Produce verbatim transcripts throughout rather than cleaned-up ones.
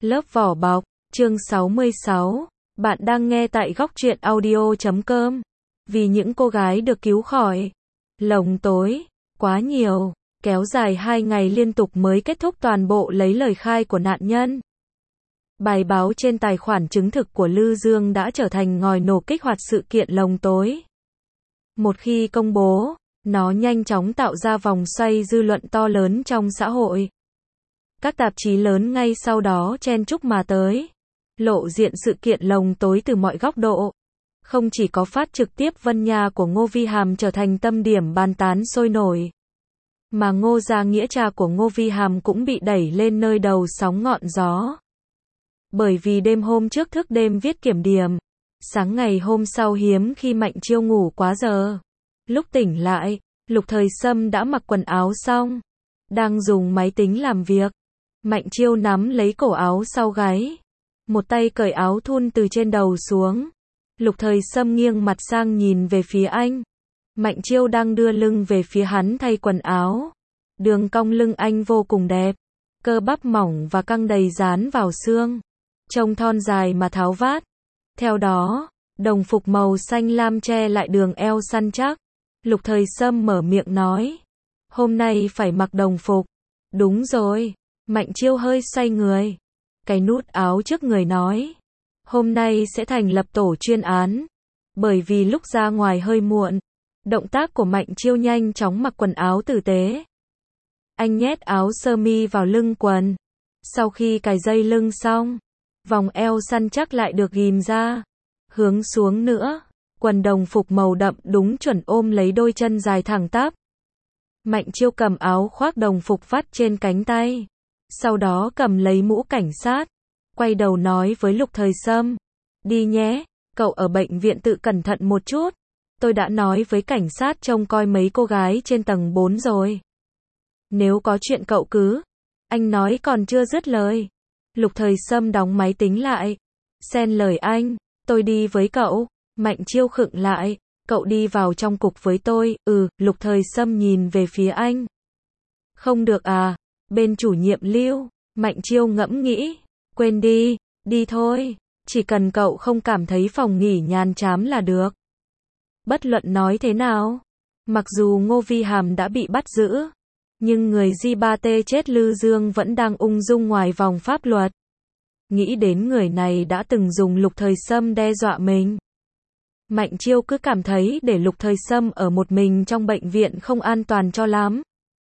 Lớp vỏ bọc, chương sáu mươi sáu. Bạn đang nghe tại góc truyện audio chấm com. Vì những cô gái được cứu khỏi lồng tối quá nhiều, kéo dài hai ngày liên tục mới kết thúc toàn bộ lấy lời khai của nạn nhân. Bài báo trên tài khoản chứng thực của Lư Dương đã trở thành ngòi nổ kích hoạt sự kiện lồng tối. Một khi công bố, nó nhanh chóng tạo ra vòng xoay dư luận to lớn trong xã hội. Các tạp chí lớn ngay sau đó chen chúc mà tới, lộ diện sự kiện lồng tối từ mọi góc độ. Không chỉ có phát trực tiếp Vân Nha của Ngô Vi Hàm trở thành tâm điểm bàn tán sôi nổi, mà Ngô Gia Nghĩa, cha của Ngô Vi Hàm, cũng bị đẩy lên nơi đầu sóng ngọn gió. Bởi vì đêm hôm trước thức đêm viết kiểm điểm, sáng ngày hôm sau hiếm khi Mạnh Chiêu ngủ quá giờ. Lúc tỉnh lại, Lục Thời Sâm đã mặc quần áo xong, đang dùng máy tính làm việc. Mạnh Chiêu nắm lấy cổ áo sau gáy, một tay cởi áo thun từ trên đầu xuống. Lục Thời Sâm nghiêng mặt sang nhìn về phía anh. Mạnh Chiêu đang đưa lưng về phía hắn thay quần áo. Đường cong lưng anh vô cùng đẹp, cơ bắp mỏng và căng đầy dán vào xương, trông thon dài mà tháo vát. Theo đó, đồng phục màu xanh lam che lại đường eo săn chắc. Lục Thời Sâm mở miệng nói, hôm nay phải mặc đồng phục. Đúng rồi. Mạnh Chiêu hơi xoay người, cái nút áo trước người nói, hôm nay sẽ thành lập tổ chuyên án. Bởi vì lúc ra ngoài hơi muộn, động tác của Mạnh Chiêu nhanh chóng mặc quần áo tử tế. Anh nhét áo sơ mi vào lưng quần. Sau khi cài dây lưng xong, vòng eo săn chắc lại được ghim ra, hướng xuống nữa. Quần đồng phục màu đậm đúng chuẩn ôm lấy đôi chân dài thẳng tắp. Mạnh Chiêu cầm áo khoác đồng phục vắt trên cánh tay, sau đó cầm lấy mũ cảnh sát, quay đầu nói với Lục Thời Sâm, đi nhé, cậu ở bệnh viện tự cẩn thận một chút. Tôi đã nói với cảnh sát trông coi mấy cô gái trên tầng bốn rồi. Nếu có chuyện cậu cứ. Anh nói còn chưa dứt lời, Lục Thời Sâm đóng máy tính lại, xen lời anh, tôi đi với cậu. Mạnh Chiêu khựng lại, cậu đi vào trong cục với tôi. Ừ. Lục Thời Sâm nhìn về phía anh. Không được à, bên chủ nhiệm Lưu. Mạnh Chiêu ngẫm nghĩ, quên đi, đi thôi, chỉ cần cậu không cảm thấy phòng nghỉ nhàm chán là được. Bất luận nói thế nào, mặc dù Ngô Vi Hàm đã bị bắt giữ, nhưng người Di ba T chết Lư Dương vẫn đang ung dung ngoài vòng pháp luật. Nghĩ đến người này đã từng dùng Lục Thời Sâm đe dọa mình, Mạnh Chiêu cứ cảm thấy để Lục Thời Sâm ở một mình trong bệnh viện không an toàn cho lắm.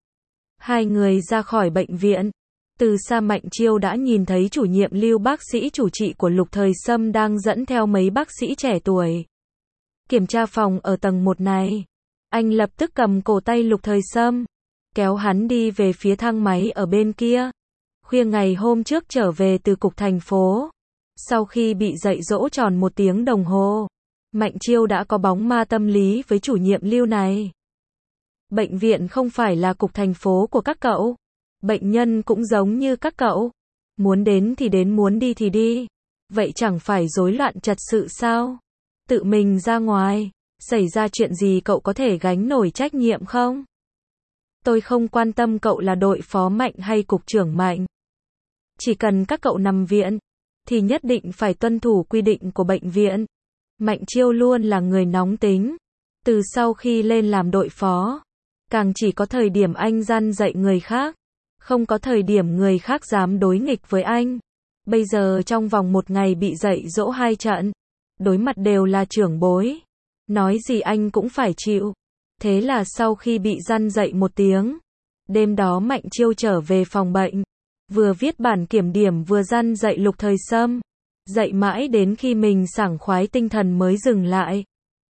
Hai người ra khỏi bệnh viện, từ xa Mạnh Chiêu đã nhìn thấy chủ nhiệm Lưu, bác sĩ chủ trị của Lục Thời Sâm, đang dẫn theo mấy bác sĩ trẻ tuổi kiểm tra phòng ở tầng một này. Anh lập tức cầm cổ tay Lục Thời Sâm, kéo hắn đi về phía thang máy ở bên kia. Khuya ngày hôm trước trở về từ cục thành phố, sau khi bị dạy dỗ tròn một tiếng đồng hồ, Mạnh Chiêu đã có bóng ma tâm lý với chủ nhiệm Lưu này. Bệnh viện không phải là cục thành phố của các cậu. Bệnh nhân cũng giống như các cậu. Muốn đến thì đến, muốn đi thì đi. Vậy chẳng phải rối loạn trật tự sao? Tự mình ra ngoài, xảy ra chuyện gì cậu có thể gánh nổi trách nhiệm không? Tôi không quan tâm cậu là đội phó Mạnh hay cục trưởng Mạnh. Chỉ cần các cậu nằm viện, thì nhất định phải tuân thủ quy định của bệnh viện. Mạnh Chiêu luôn là người nóng tính. Từ sau khi lên làm đội phó, càng chỉ có thời điểm anh răn dạy người khác, không có thời điểm người khác dám đối nghịch với anh. Bây giờ trong vòng một ngày bị dạy dỗ hai trận, đối mặt đều là trưởng bối, nói gì anh cũng phải chịu. Thế là sau khi bị răn dạy một tiếng, đêm đó Mạnh Chiêu trở về phòng bệnh, vừa viết bản kiểm điểm vừa răn dạy Lục Thời Sâm, dạy mãi đến khi mình sảng khoái tinh thần mới dừng lại.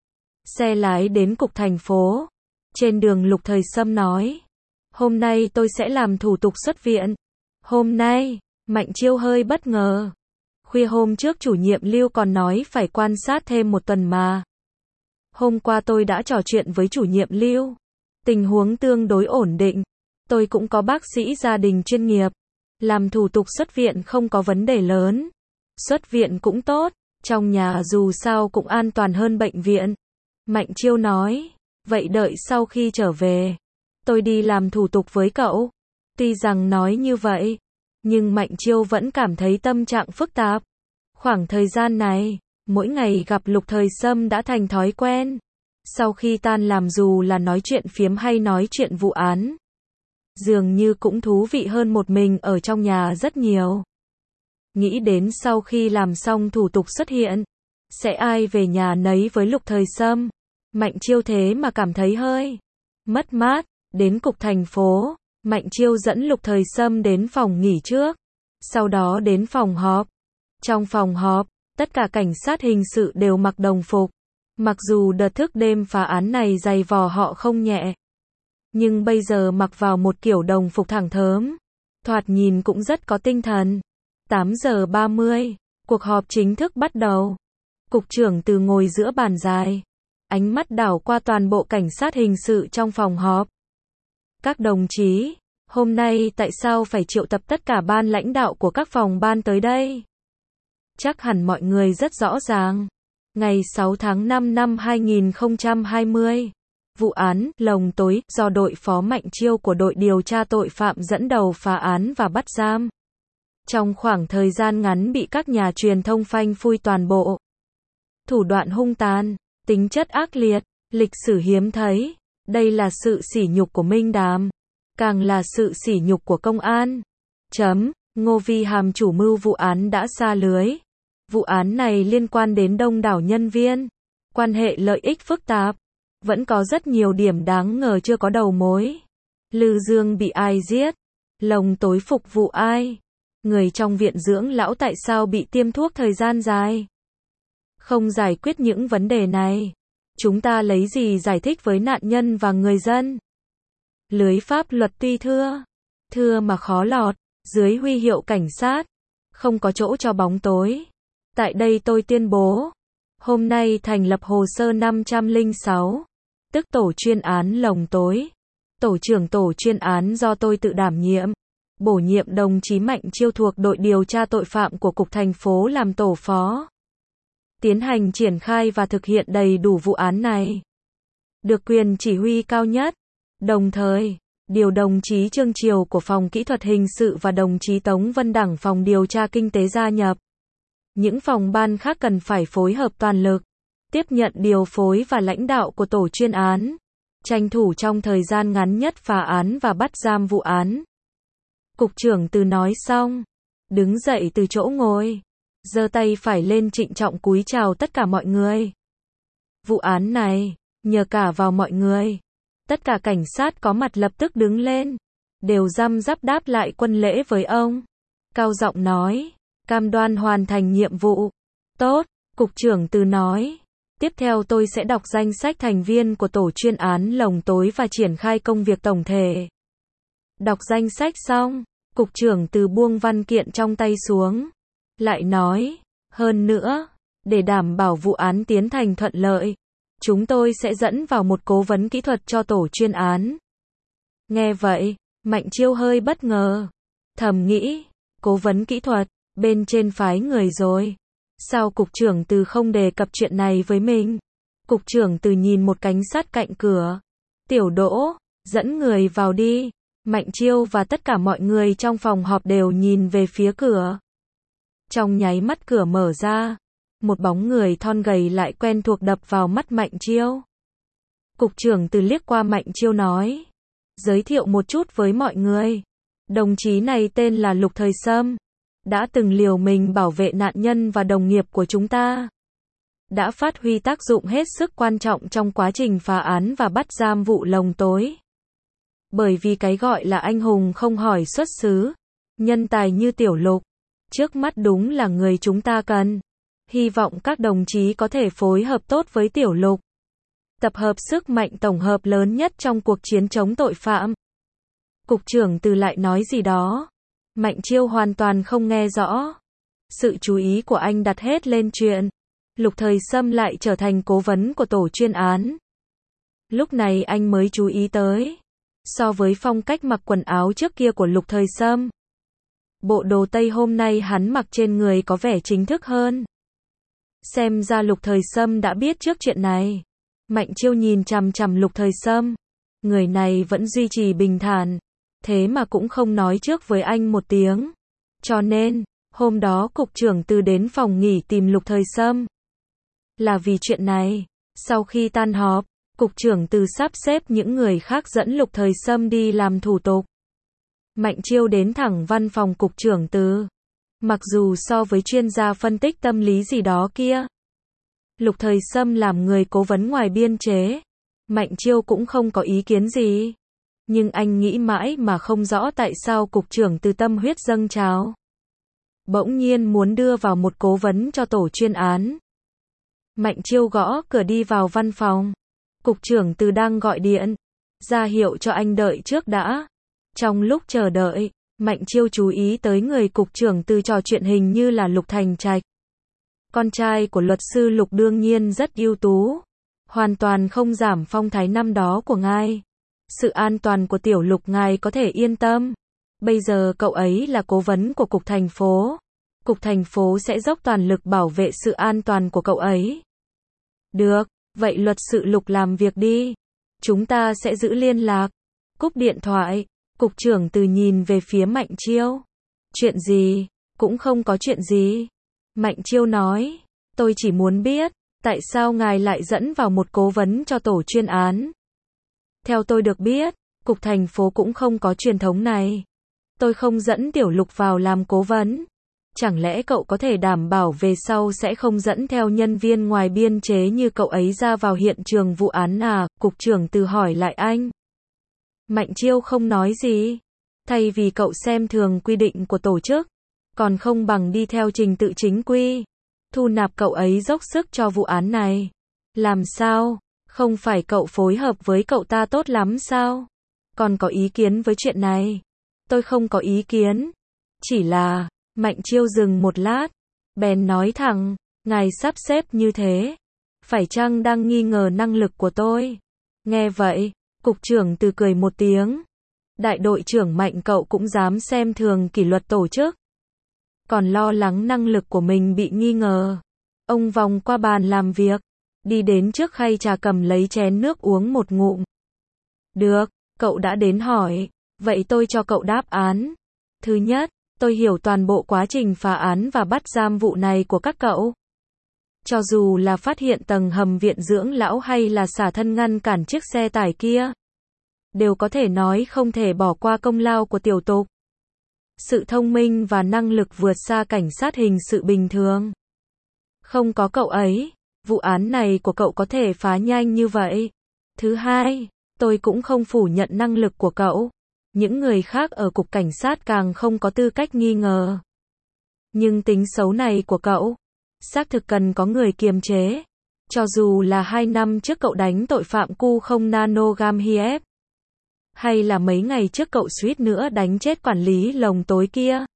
Xe lái đến cục thành phố. Trên đường Lục Thời Sâm nói, hôm nay tôi sẽ làm thủ tục xuất viện. Hôm nay, Mạnh Chiêu hơi bất ngờ. Khuya hôm trước chủ nhiệm Lưu còn nói phải quan sát thêm một tuần mà. Hôm qua tôi đã trò chuyện với chủ nhiệm Lưu, tình huống tương đối ổn định. Tôi cũng có bác sĩ gia đình chuyên nghiệp, làm thủ tục xuất viện không có vấn đề lớn. Xuất viện cũng tốt, trong nhà dù sao cũng an toàn hơn bệnh viện. Mạnh Chiêu nói, vậy đợi sau khi trở về, tôi đi làm thủ tục với cậu. Tuy rằng nói như vậy, Nhưng Mạnh Chiêu vẫn cảm thấy tâm trạng phức tạp. Khoảng thời gian này, mỗi ngày gặp Lục Thời Sâm đã thành thói quen. Sau khi tan làm dù là nói chuyện phiếm hay nói chuyện vụ án, dường như cũng thú vị hơn một mình ở trong nhà rất nhiều. Nghĩ đến sau khi làm xong thủ tục xuất hiện, sẽ ai về nhà nấy với Lục Thời Sâm. Mạnh Chiêu thế mà cảm thấy hơi mất mát. Đến cục thành phố, Mạnh Chiêu dẫn Lục Thời Sâm đến phòng nghỉ trước, sau đó đến phòng họp. Trong phòng họp, tất cả cảnh sát hình sự đều mặc đồng phục. Mặc dù đợt thức đêm phá án này dày vò họ không nhẹ, nhưng bây giờ mặc vào một kiểu đồng phục thẳng thớm, thoạt nhìn cũng rất có tinh thần. tám giờ ba mươi, cuộc họp chính thức bắt đầu. Cục trưởng Từ ngồi giữa bàn dài, ánh mắt đảo qua toàn bộ cảnh sát hình sự trong phòng họp. Các đồng chí, hôm nay tại sao phải triệu tập tất cả ban lãnh đạo của các phòng ban tới đây? Chắc hẳn mọi người rất rõ ràng. Ngày sáu tháng năm năm hai nghìn không trăm hai mươi, vụ án Lồng Tối do đội phó Mạnh Chiêu của đội điều tra tội phạm dẫn đầu phá án và bắt giam. Trong khoảng thời gian ngắn bị các nhà truyền thông phanh phui toàn bộ. Thủ đoạn hung tàn, tính chất ác liệt, lịch sử hiếm thấy. Đây là sự sỉ nhục của Minh Đàm, càng là sự sỉ nhục của công an. Chấm, Ngô Vi Hàm chủ mưu vụ án đã sa lưới. Vụ án này liên quan đến đông đảo nhân viên, quan hệ lợi ích phức tạp, vẫn có rất nhiều điểm đáng ngờ chưa có đầu mối. Lư Dương bị ai giết? Lồng Tối phục vụ ai? Người trong viện dưỡng lão tại sao bị tiêm thuốc thời gian dài? Không giải quyết những vấn đề này, chúng ta lấy gì giải thích với nạn nhân và người dân? Lưới pháp luật tuy thưa, thưa mà khó lọt, dưới huy hiệu cảnh sát, không có chỗ cho bóng tối. Tại đây tôi tuyên bố, hôm nay thành lập hồ sơ năm trăm lẻ sáu, tức tổ chuyên án Lồng Tối. Tổ trưởng tổ chuyên án do tôi tự đảm nhiệm, bổ nhiệm đồng chí Mạnh Chiêu thuộc đội điều tra tội phạm của cục thành phố làm tổ phó. Tiến hành triển khai và thực hiện đầy đủ vụ án này. Được quyền chỉ huy cao nhất. Đồng thời, điều đồng chí Trương Triều của phòng kỹ thuật hình sự và đồng chí Tống Vân Đẳng phòng điều tra kinh tế gia nhập. Những phòng ban khác cần phải phối hợp toàn lực, tiếp nhận điều phối và lãnh đạo của tổ chuyên án, tranh thủ trong thời gian ngắn nhất phá án và bắt giam vụ án. Cục trưởng Từ nói xong, đứng dậy từ chỗ ngồi, giơ tay phải lên trịnh trọng cúi chào tất cả mọi người. Vụ án này, nhờ cả vào mọi người. Tất cả cảnh sát có mặt lập tức đứng lên, đều răm rắp đáp lại quân lễ với ông. Cao giọng nói, cam đoan hoàn thành nhiệm vụ. Tốt, Cục trưởng Từ nói. Tiếp theo tôi sẽ đọc danh sách thành viên của tổ chuyên án Lồng Tối và triển khai công việc tổng thể. Đọc danh sách xong, Cục trưởng Từ buông văn kiện trong tay xuống. Lại nói, hơn nữa, để đảm bảo vụ án tiến hành thuận lợi, chúng tôi sẽ dẫn vào một cố vấn kỹ thuật cho tổ chuyên án. Nghe vậy, Mạnh Chiêu hơi bất ngờ. Thầm nghĩ, cố vấn kỹ thuật, bên trên phái người rồi. Sao Cục trưởng Từ không đề cập chuyện này với mình? Cục trưởng Từ nhìn một cảnh sát cạnh cửa. Tiểu Đỗ, dẫn người vào đi. Mạnh Chiêu và tất cả mọi người trong phòng họp đều nhìn về phía cửa. Trong nháy mắt cửa mở ra, một bóng người thon gầy lại quen thuộc đập vào mắt Mạnh Chiêu. Cục trưởng Từ liếc qua Mạnh Chiêu nói, giới thiệu một chút với mọi người. Đồng chí này tên là Lục Thời Sâm, đã từng liều mình bảo vệ nạn nhân và đồng nghiệp của chúng ta. Đã phát huy tác dụng hết sức quan trọng trong quá trình phá án và bắt giam vụ Lồng Tối. Bởi vì cái gọi là anh hùng không hỏi xuất xứ, nhân tài như Tiểu Lục, trước mắt đúng là người chúng ta cần. Hy vọng các đồng chí có thể phối hợp tốt với Tiểu Lục, tập hợp sức mạnh tổng hợp lớn nhất trong cuộc chiến chống tội phạm. Cục trưởng Từ lại nói gì đó. Mạnh Chiêu hoàn toàn không nghe rõ. Sự chú ý của anh đặt hết lên chuyện Lục Thời Sâm lại trở thành cố vấn của tổ chuyên án. Lúc này anh mới chú ý tới, so với phong cách mặc quần áo trước kia của Lục Thời Sâm, bộ đồ tây hôm nay hắn mặc trên người có vẻ chính thức hơn. Xem ra Lục Thời Sâm đã biết trước chuyện này. Mạnh Chiêu nhìn chằm chằm Lục Thời Sâm. Người này vẫn duy trì bình thản, thế mà cũng không nói trước với anh một tiếng. Cho nên, hôm đó cục trưởng Từ đến phòng nghỉ tìm Lục Thời Sâm. Là vì chuyện này, sau khi tan họp, cục trưởng Từ sắp xếp những người khác dẫn Lục Thời Sâm đi làm thủ tục. Mạnh Chiêu đến thẳng văn phòng cục trưởng Từ. Mặc dù so với chuyên gia phân tích tâm lý gì đó kia, Lục Thời Sâm làm người cố vấn ngoài biên chế, Mạnh Chiêu cũng không có ý kiến gì. Nhưng anh nghĩ mãi mà không rõ tại sao cục trưởng Từ tâm huyết dâng trào, bỗng nhiên muốn đưa vào một cố vấn cho tổ chuyên án. Mạnh Chiêu gõ cửa đi vào văn phòng. Cục trưởng Từ đang gọi điện, ra hiệu cho anh đợi trước đã. Trong lúc chờ đợi, Mạnh Chiêu chú ý tới người cục trưởng Từ trò chuyện hình như là Lục Thành Trạch. Con trai của luật sư Lục đương nhiên rất ưu tú, hoàn toàn không giảm phong thái năm đó của ngài. Sự an toàn của tiểu Lục ngài có thể yên tâm. Bây giờ cậu ấy là cố vấn của cục thành phố. Cục thành phố sẽ dốc toàn lực bảo vệ sự an toàn của cậu ấy. Được, vậy luật sự Lục làm việc đi. Chúng ta sẽ giữ liên lạc. Cúp điện thoại, cục trưởng Từ nhìn về phía Mạnh Chiêu. Chuyện gì? Cũng không có chuyện gì. Mạnh Chiêu nói, tôi chỉ muốn biết, tại sao ngài lại dẫn vào một cố vấn cho tổ chuyên án. Theo tôi được biết, cục thành phố cũng không có truyền thống này. Tôi không dẫn tiểu Lục vào làm cố vấn. Chẳng lẽ cậu có thể đảm bảo về sau sẽ không dẫn theo nhân viên ngoài biên chế như cậu ấy ra vào hiện trường vụ án à? Cục trưởng Từ hỏi lại anh. Mạnh Chiêu không nói gì. Thay vì cậu xem thường quy định của tổ chức, còn không bằng đi theo trình tự chính quy. Thu nạp cậu ấy dốc sức cho vụ án này. Làm sao? Không phải cậu phối hợp với cậu ta tốt lắm sao? Còn có ý kiến với chuyện này? Tôi không có ý kiến. Chỉ là, Mạnh Chiêu dừng một lát, bèn nói thẳng, ngài sắp xếp như thế, phải chăng đang nghi ngờ năng lực của tôi? Nghe vậy, cục trưởng Từ cười một tiếng. Đại đội trưởng Mạnh cậu cũng dám xem thường kỷ luật tổ chức, còn lo lắng năng lực của mình bị nghi ngờ. Ông vòng qua bàn làm việc, đi đến trước khay trà cầm lấy chén nước uống một ngụm. Được, cậu đã đến hỏi, vậy tôi cho cậu đáp án. Thứ nhất, tôi hiểu toàn bộ quá trình phá án và bắt giam vụ này của các cậu. Cho dù là phát hiện tầng hầm viện dưỡng lão hay là xả thân ngăn cản chiếc xe tải kia, đều có thể nói không thể bỏ qua công lao của tiểu Tục. Sự thông minh và năng lực vượt xa cảnh sát hình sự bình thường. Không có cậu ấy, vụ án này của cậu có thể phá nhanh như vậy. Thứ hai, tôi cũng không phủ nhận năng lực của cậu. Những người khác ở cục cảnh sát càng không có tư cách nghi ngờ. Nhưng tính xấu này của cậu, xác thực cần có người kiềm chế. Cho dù là hai năm trước cậu đánh tội phạm cu không nano gam hiếp, hay là mấy ngày trước cậu suýt nữa đánh chết quản lý lồng tối kia,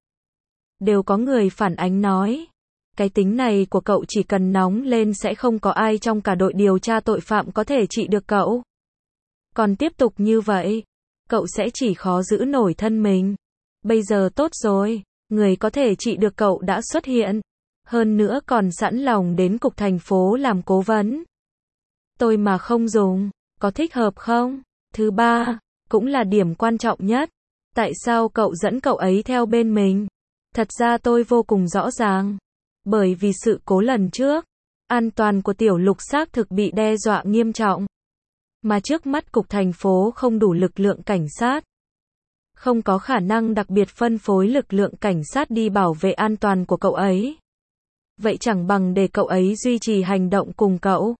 đều có người phản ánh nói, cái tính này của cậu chỉ cần nóng lên sẽ không có ai trong cả đội điều tra tội phạm có thể trị được cậu. Còn tiếp tục như vậy, cậu sẽ chỉ khó giữ nổi thân mình. Bây giờ tốt rồi, người có thể trị được cậu đã xuất hiện. Hơn nữa còn sẵn lòng đến cục thành phố làm cố vấn. Tôi mà không dùng, có thích hợp không? Thứ ba, cũng là điểm quan trọng nhất. Tại sao cậu dẫn cậu ấy theo bên mình? Thật ra tôi vô cùng rõ ràng. Bởi vì sự cố lần trước, an toàn của tiểu Lục xác thực bị đe dọa nghiêm trọng. Mà trước mắt cục thành phố không đủ lực lượng cảnh sát. Không có khả năng đặc biệt phân phối lực lượng cảnh sát đi bảo vệ an toàn của cậu ấy. Vậy chẳng bằng để cậu ấy duy trì hành động cùng cậu.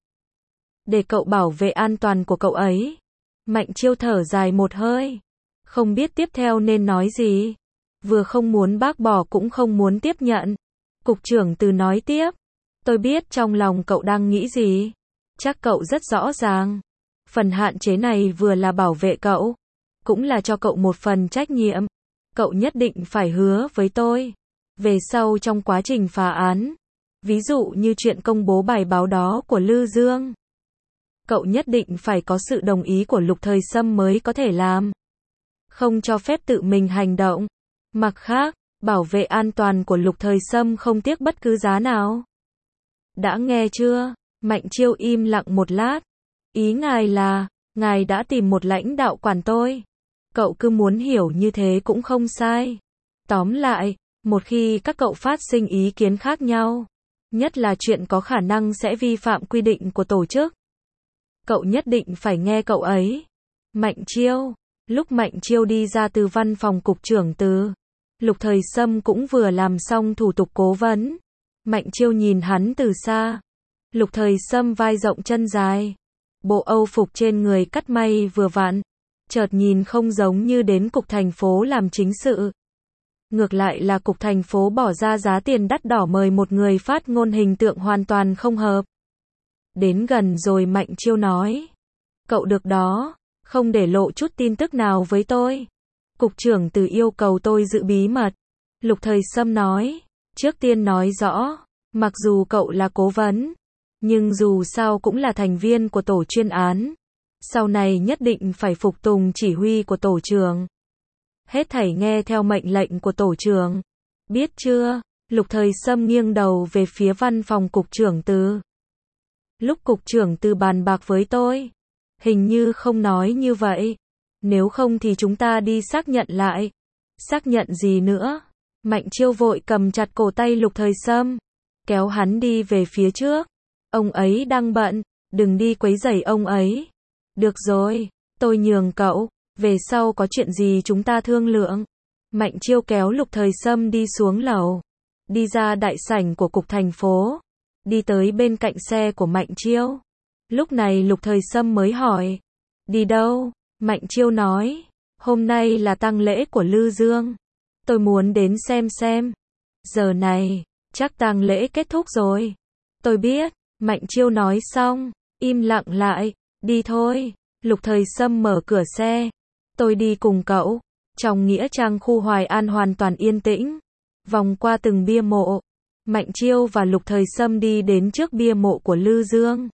Để cậu bảo vệ an toàn của cậu ấy. Mạnh Chiêu thở dài một hơi. Không biết tiếp theo nên nói gì. Vừa không muốn bác bỏ cũng không muốn tiếp nhận. Cục trưởng Từ nói tiếp. Tôi biết trong lòng cậu đang nghĩ gì. Chắc cậu rất rõ ràng. Phần hạn chế này vừa là bảo vệ cậu, cũng là cho cậu một phần trách nhiệm. Cậu nhất định phải hứa với tôi. Về sau trong quá trình phá án, ví dụ như chuyện công bố bài báo đó của Lư Dương, cậu nhất định phải có sự đồng ý của Lục Thời Sâm mới có thể làm. Không cho phép tự mình hành động. Mặt khác, bảo vệ an toàn của Lục Thời Sâm không tiếc bất cứ giá nào. Đã nghe chưa? Mạnh Chiêu im lặng một lát. Ý ngài là, ngài đã tìm một lãnh đạo quản tôi. Cậu cứ muốn hiểu như thế cũng không sai. Tóm lại, Một khi các cậu phát sinh ý kiến khác nhau, nhất là chuyện có khả năng sẽ vi phạm quy định của tổ chức, cậu nhất định phải nghe cậu ấy. Mạnh Chiêu. Lúc Mạnh Chiêu đi ra từ văn phòng cục trưởng Từ, Lục Thời Sâm cũng vừa làm xong thủ tục cố vấn. Mạnh Chiêu nhìn hắn từ xa. Lục Thời Sâm vai rộng chân dài, bộ âu phục trên người cắt may vừa vặn, chợt nhìn không giống như đến cục thành phố làm chính sự. Ngược lại là cục thành phố bỏ ra giá tiền đắt đỏ mời một người phát ngôn hình tượng hoàn toàn không hợp. Đến gần rồi Mạnh Chiêu nói, cậu được đó, không để lộ chút tin tức nào với tôi. Cục trưởng Từ yêu cầu tôi giữ bí mật. Lục Thời Sâm nói, trước tiên nói rõ, mặc dù cậu là cố vấn, nhưng dù sao cũng là thành viên của tổ chuyên án. Sau này nhất định phải phục tùng chỉ huy của tổ trưởng. Hết thảy nghe theo mệnh lệnh của tổ trưởng. Biết chưa? Lục Thời Sâm nghiêng đầu về phía văn phòng cục trưởng Từ. Lúc cục trưởng Từ bàn bạc với tôi, hình như không nói như vậy. Nếu không thì chúng ta đi xác nhận lại. Xác nhận gì nữa? Mạnh Chiêu vội cầm chặt cổ tay Lục Thời Sâm, kéo hắn đi về phía trước. Ông ấy đang bận, đừng đi quấy rầy ông ấy. Được rồi, tôi nhường cậu, về sau có chuyện gì chúng ta thương lượng. Mạnh Chiêu kéo Lục Thời Sâm đi xuống lầu, đi ra đại sảnh của cục thành phố, đi tới bên cạnh xe của Mạnh Chiêu. Lúc này Lục Thời Sâm mới hỏi, đi đâu? Mạnh Chiêu nói, hôm nay là tang lễ của Lư Dương, tôi muốn đến xem xem. Giờ này, chắc tang lễ kết thúc rồi. Tôi biết. Mạnh Chiêu nói xong, im lặng lại, đi thôi. Lục Thời Sâm mở cửa xe, tôi đi cùng cậu. Trong nghĩa trang khu Hoài An hoàn toàn yên tĩnh, vòng qua từng bia mộ, Mạnh Chiêu và Lục Thời Sâm đi đến trước bia mộ của Lư Dương.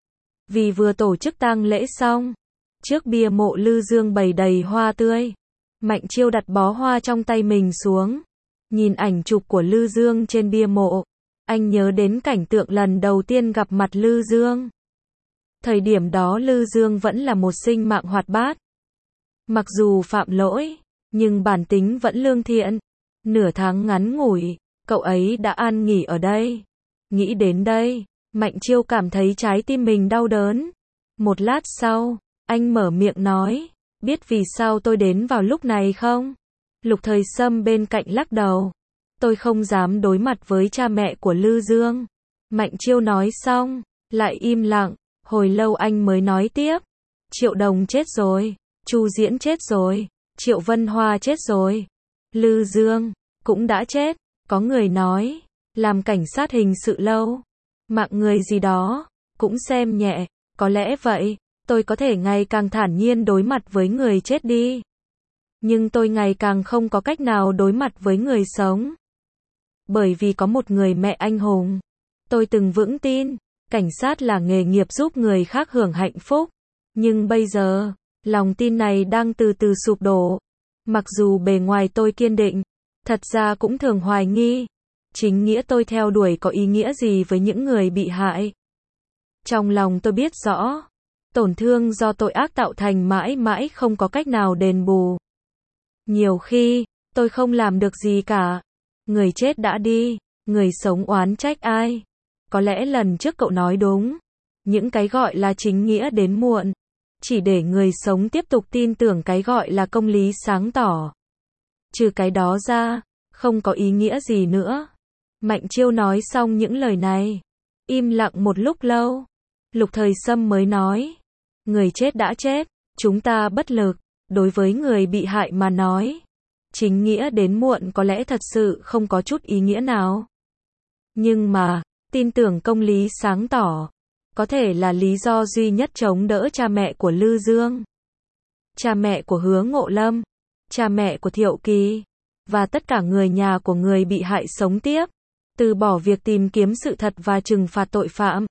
Vì vừa tổ chức tang lễ xong, trước bia mộ Lư Dương bày đầy hoa tươi. Mạnh Chiêu đặt bó hoa trong tay mình xuống, nhìn ảnh chụp của Lư Dương trên bia mộ. Anh nhớ đến cảnh tượng lần đầu tiên gặp mặt Lư Dương. Thời điểm đó Lư Dương vẫn là một sinh mạng hoạt bát. Mặc dù phạm lỗi, nhưng bản tính vẫn lương thiện. Nửa tháng ngắn ngủi, cậu ấy đã an nghỉ ở đây. Nghĩ đến đây, Mạnh Chiêu cảm thấy trái tim mình đau đớn. Một lát sau, anh mở miệng nói, biết vì sao tôi đến vào lúc này không? Lục Thời Sâm bên cạnh lắc đầu. Tôi không dám đối mặt với cha mẹ của Lư Dương. Mạnh Chiêu nói xong, lại im lặng, hồi lâu anh mới nói tiếp. Triệu Đồng chết rồi, Chu Diễn chết rồi, Triệu Vân Hoa chết rồi, Lư Dương cũng đã chết. Có người nói, làm cảnh sát hình sự lâu, mạng người gì đó, cũng xem nhẹ. Có lẽ vậy, tôi có thể ngày càng thản nhiên đối mặt với người chết đi. Nhưng tôi ngày càng không có cách nào đối mặt với người sống. Bởi vì có một người mẹ anh hùng. Tôi từng vững tin, cảnh sát là nghề nghiệp giúp người khác hưởng hạnh phúc. Nhưng bây giờ, lòng tin này đang từ từ sụp đổ. Mặc dù bề ngoài tôi kiên định, thật ra cũng thường hoài nghi. Chính nghĩa tôi theo đuổi có ý nghĩa gì với những người bị hại. Trong lòng tôi biết rõ, tổn thương do tội ác tạo thành mãi mãi không có cách nào đền bù. Nhiều khi, tôi không làm được gì cả. Người chết đã đi, người sống oán trách ai? Có lẽ lần trước cậu nói đúng. Những cái gọi là chính nghĩa đến muộn, chỉ để người sống tiếp tục tin tưởng cái gọi là công lý sáng tỏ. Trừ cái đó ra, không có ý nghĩa gì nữa. Mạnh Chiêu nói xong những lời này, im lặng một lúc lâu. Lục Thời Sâm mới nói, người chết đã chết, chúng ta bất lực. Đối với người bị hại mà nói, chính nghĩa đến muộn có lẽ thật sự không có chút ý nghĩa nào. Nhưng mà, tin tưởng công lý sáng tỏ, có thể là lý do duy nhất chống đỡ cha mẹ của Lư Dương, cha mẹ của Hứa Ngộ Lâm, cha mẹ của Thiệu Kỳ, và tất cả người nhà của người bị hại sống tiếp, từ bỏ việc tìm kiếm sự thật và trừng phạt tội phạm,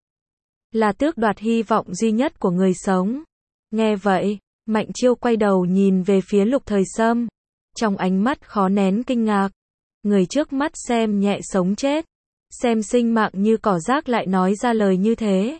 là tước đoạt hy vọng duy nhất của người sống. Nghe vậy, Mạnh Chiêu quay đầu nhìn về phía Lục Thời Sâm, trong ánh mắt khó nén kinh ngạc. Người trước mắt xem nhẹ sống chết, xem sinh mạng như cỏ rác lại nói ra lời như thế.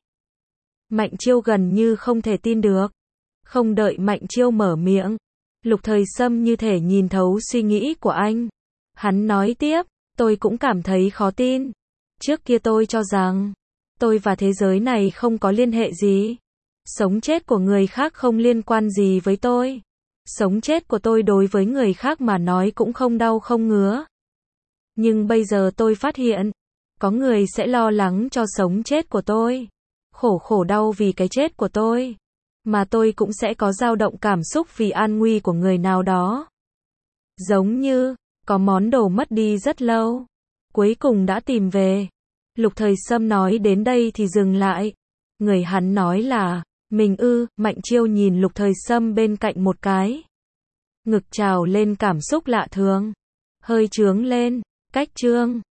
Mạnh Chiêu gần như không thể tin được. Không đợi Mạnh Chiêu mở miệng, Lục Thời Sâm như thể nhìn thấu suy nghĩ của anh. Hắn nói tiếp, Tôi cũng cảm thấy khó tin. Trước kia tôi cho rằng, tôi và thế giới này không có liên hệ gì. Sống chết của người khác không liên quan gì với tôi. Sống chết của tôi đối với người khác mà nói cũng không đau không ngứa. Nhưng bây giờ tôi phát hiện, có người sẽ lo lắng cho sống chết của tôi. Khổ khổ đau vì cái chết của tôi. Mà tôi cũng sẽ có dao động cảm xúc vì an nguy của người nào đó. Giống như, có món đồ mất đi rất lâu. Cuối cùng đã tìm về. Lục Thời Sâm nói đến đây thì dừng lại. Người hắn nói là, mình ư, Mạnh Chiêu nhìn Lục Thời Sâm bên cạnh một cái. Ngực trào lên cảm xúc lạ thường. Hơi trướng lên, cách trương.